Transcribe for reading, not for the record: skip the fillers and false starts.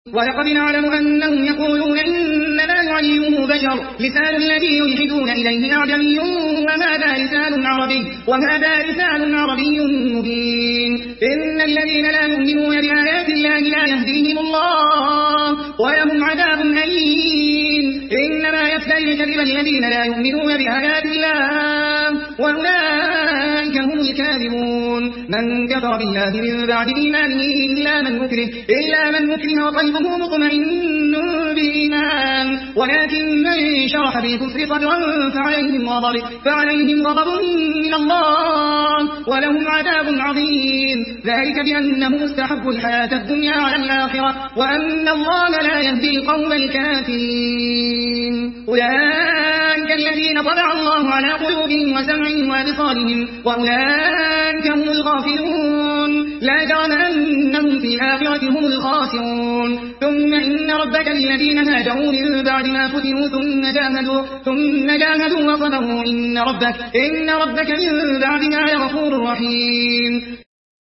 ولقد نعلم أنهم يقولون إنما يعلمه بشر لسان الذي يلحدون إليه أعجمي وهذا لسان عربي مبين إن الذين لا يؤمنون بآيات الله لا يهديهم الله ولهم عذاب أليم إنما يفتري الكذب الذين لا يؤمنون بآيات الله وأولئك هم الكاذبون من كفر بالله من بعد إيمانه إلا من مكره وقلبه مطمئن بالإيمان ولكن من شرح بالكفر صدرا فعليهم غضب من الله ولهم عذاب عظيم ذلك بأنهم استحبوا الحياة الدنيا على الآخرة وأن الله لا يهدي القوم الكافرين أولئك الذين طبع الله على قلوبهم وسمعهم وأبصارهم وأولئك هم الغافلون لا جرم أنهم في الآخرة هم الخاسرون ثم إن ربك الذين هاجروا من بعد ما فتنوا ثم جاهدوا وصبروا إن ربك من بعدها لغفور رحيم